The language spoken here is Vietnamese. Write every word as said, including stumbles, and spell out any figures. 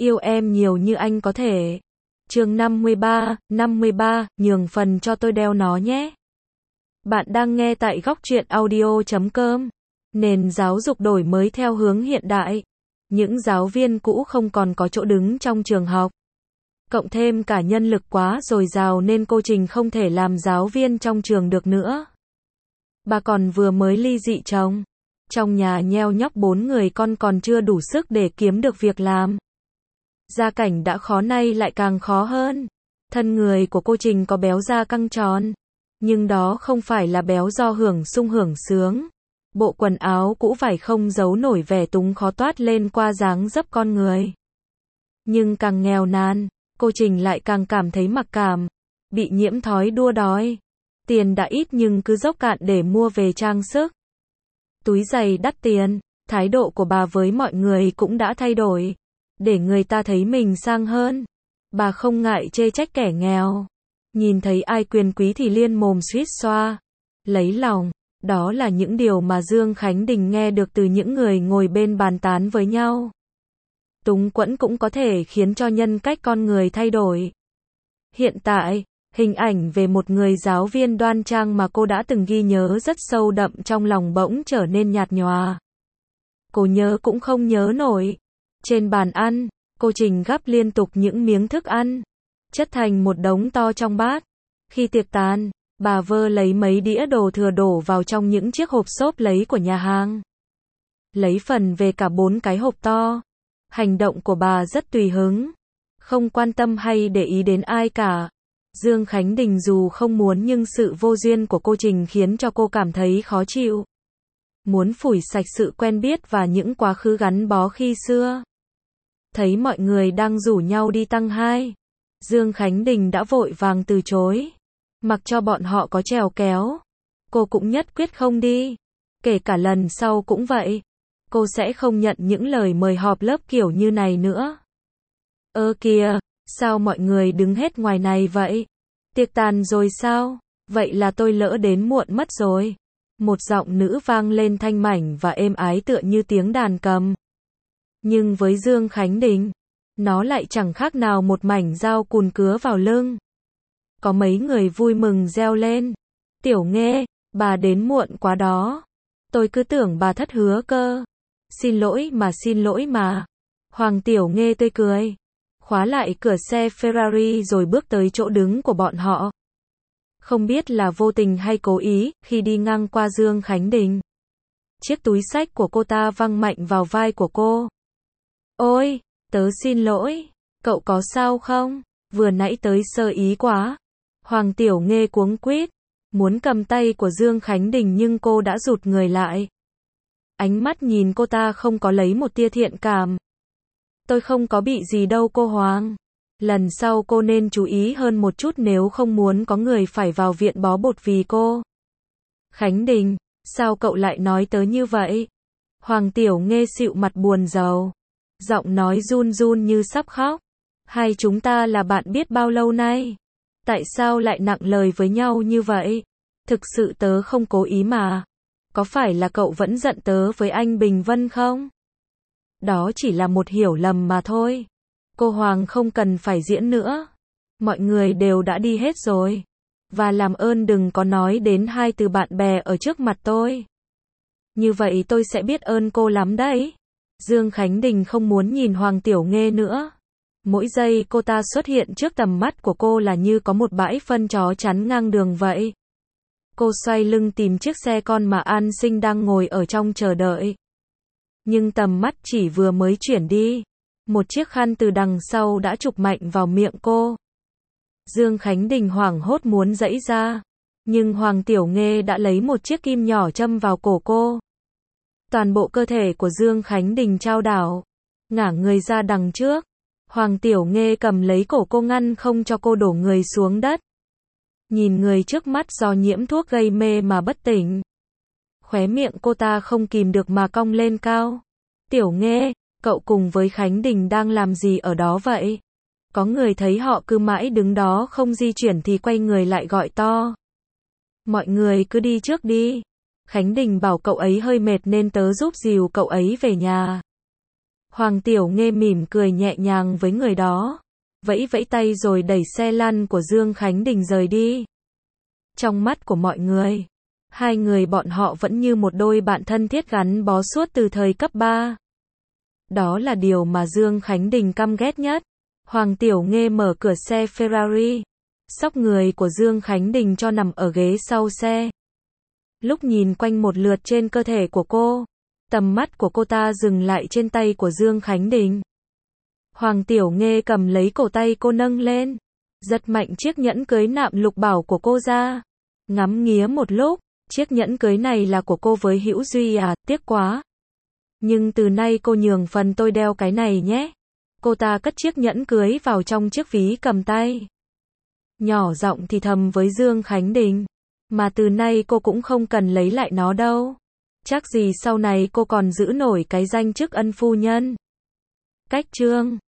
Yêu em nhiều như anh có thể. Chương năm mươi ba, năm mươi ba, nhường phần cho tôi đeo nó nhé. Bạn đang nghe tại góc truyện audio chấm com. Nền giáo dục đổi mới theo hướng hiện đại. Những giáo viên cũ không còn có chỗ đứng trong trường học. Cộng thêm cả nhân lực quá dồi dào nên cô Trình không thể làm giáo viên trong trường được nữa. Bà còn vừa mới ly dị chồng. Trong nhà nheo nhóc bốn người con còn chưa đủ sức để kiếm được việc làm. Gia cảnh đã khó nay lại càng khó hơn. Thân người của cô Trình có béo da căng tròn. Nhưng đó không phải là béo do hưởng sung hưởng sướng. Bộ quần áo cũ vải không giấu nổi vẻ túng khó toát lên qua dáng dấp con người. Nhưng càng nghèo nàn, cô Trình lại càng cảm thấy mặc cảm. Bị nhiễm thói đua đói. Tiền đã ít nhưng cứ dốc cạn để mua về trang sức. Túi giày đắt tiền, thái độ của bà với mọi người cũng đã thay đổi. Để người ta thấy mình sang hơn. Bà không ngại chê trách kẻ nghèo. Nhìn thấy ai quyền quý thì liên mồm suýt xoa. Lấy lòng. Đó là những điều mà Dương Khánh Đình nghe được từ những người ngồi bên bàn tán với nhau. Túng quẫn cũng có thể khiến cho nhân cách con người thay đổi. Hiện tại, hình ảnh về một người giáo viên đoan trang mà cô đã từng ghi nhớ rất sâu đậm trong lòng bỗng trở nên nhạt nhòa. Cô nhớ cũng không nhớ nổi. Trên bàn ăn, cô Trình gắp liên tục những miếng thức ăn, chất thành một đống to trong bát. Khi tiệc tàn, bà vơ lấy mấy đĩa đồ thừa đổ vào trong những chiếc hộp xốp lấy của nhà hàng. Lấy phần về cả bốn cái hộp to. Hành động của bà rất tùy hứng, không quan tâm hay để ý đến ai cả. Dương Khánh Đình dù không muốn nhưng sự vô duyên của cô Trình khiến cho cô cảm thấy khó chịu. Muốn phủi sạch sự quen biết và những quá khứ gắn bó khi xưa. Thấy mọi người đang rủ nhau đi tăng hai. Dương Khánh Đình đã vội vàng từ chối. Mặc cho bọn họ có trèo kéo. Cô cũng nhất quyết không đi. Kể cả lần sau cũng vậy. Cô sẽ không nhận những lời mời họp lớp kiểu như này nữa. Ơ kìa, sao mọi người đứng hết ngoài này vậy? Tiệc tàn rồi sao? Vậy là tôi lỡ đến muộn mất rồi. Một giọng nữ vang lên thanh mảnh và êm ái tựa như tiếng đàn cầm. Nhưng với Dương Khánh Đình, nó lại chẳng khác nào một mảnh dao cùn cứa vào lưng. Có mấy người vui mừng reo lên. Tiểu Nghê, bà đến muộn quá đó. Tôi cứ tưởng bà thất hứa cơ. Xin lỗi mà xin lỗi mà. Hoàng Tiểu Nghê tươi cười. Khóa lại cửa xe Ferrari rồi bước tới chỗ đứng của bọn họ. Không biết là vô tình hay cố ý, khi đi ngang qua Dương Khánh Đình. Chiếc túi xách của cô ta văng mạnh vào vai của cô. Ôi, tớ xin lỗi, cậu có sao không? Vừa nãy tới sơ ý quá. Hoàng Tiểu Nghê cuống quýt, muốn cầm tay của Dương Khánh Đình nhưng cô đã rụt người lại. Ánh mắt nhìn cô ta không có lấy một tia thiện cảm. Tôi không có bị gì đâu cô Hoàng. Lần sau cô nên chú ý hơn một chút nếu không muốn có người phải vào viện bó bột vì cô. Khánh Đình, sao cậu lại nói tớ như vậy? Hoàng Tiểu Nghê xịu mặt buồn rầu. Giọng nói run run như sắp khóc. Hai chúng ta là bạn biết bao lâu nay? Tại sao lại nặng lời với nhau như vậy? Thực sự tớ không cố ý mà. Có phải là cậu vẫn giận tớ với anh Bình Vân không? Đó chỉ là một hiểu lầm mà thôi. Cô Hoàng không cần phải diễn nữa. Mọi người đều đã đi hết rồi. Và làm ơn đừng có nói đến hai từ bạn bè ở trước mặt tôi. Như vậy tôi sẽ biết ơn cô lắm đấy. Dương Khánh Đình không muốn nhìn Hoàng Tiểu Nghê nữa. Mỗi giây cô ta xuất hiện trước tầm mắt của cô là như có một bãi phân chó chắn ngang đường vậy. Cô xoay lưng tìm chiếc xe con mà An Sinh đang ngồi ở trong chờ đợi. Nhưng tầm mắt chỉ vừa mới chuyển đi. Một chiếc khăn từ đằng sau đã chụp mạnh vào miệng cô. Dương Khánh Đình hoảng hốt muốn giãy ra. Nhưng Hoàng Tiểu Nghê đã lấy một chiếc kim nhỏ châm vào cổ cô. Toàn bộ cơ thể của Dương Khánh Đình chao đảo. Ngả người ra đằng trước. Hoàng Tiểu Nghê cầm lấy cổ cô ngăn không cho cô đổ người xuống đất. Nhìn người trước mắt do nhiễm thuốc gây mê mà bất tỉnh. Khóe miệng cô ta không kìm được mà cong lên cao. Tiểu Nghê, cậu cùng với Khánh Đình đang làm gì ở đó vậy? Có người thấy họ cứ mãi đứng đó không di chuyển thì quay người lại gọi to. Mọi người cứ đi trước đi. Khánh Đình bảo cậu ấy hơi mệt nên tớ giúp dìu cậu ấy về nhà. Hoàng Tiểu Nghê mỉm cười nhẹ nhàng với người đó, vẫy vẫy tay rồi đẩy xe lăn của Dương Khánh Đình rời đi. Trong mắt của mọi người, hai người bọn họ vẫn như một đôi bạn thân thiết gắn bó suốt từ thời cấp ba. Đó là điều mà Dương Khánh Đình căm ghét nhất. Hoàng Tiểu Nghê mở cửa xe Ferrari, xốc người của Dương Khánh Đình cho nằm ở ghế sau xe. Lúc nhìn quanh một lượt trên cơ thể của cô, tầm mắt của cô ta dừng lại trên tay của Dương Khánh Đình. Hoàng Tiểu Nghê cầm lấy cổ tay cô nâng lên, giật mạnh chiếc nhẫn cưới nạm lục bảo của cô ra. Ngắm nghía một lúc, chiếc nhẫn cưới này là của cô với Hữu Duy à, tiếc quá. Nhưng từ nay cô nhường phần tôi đeo cái này nhé. Cô ta cất chiếc nhẫn cưới vào trong chiếc ví cầm tay. Nhỏ giọng thì thầm với Dương Khánh Đình. Mà từ nay cô cũng không cần lấy lại nó đâu. Chắc gì sau này cô còn giữ nổi cái danh chức ân phu nhân. Cách chương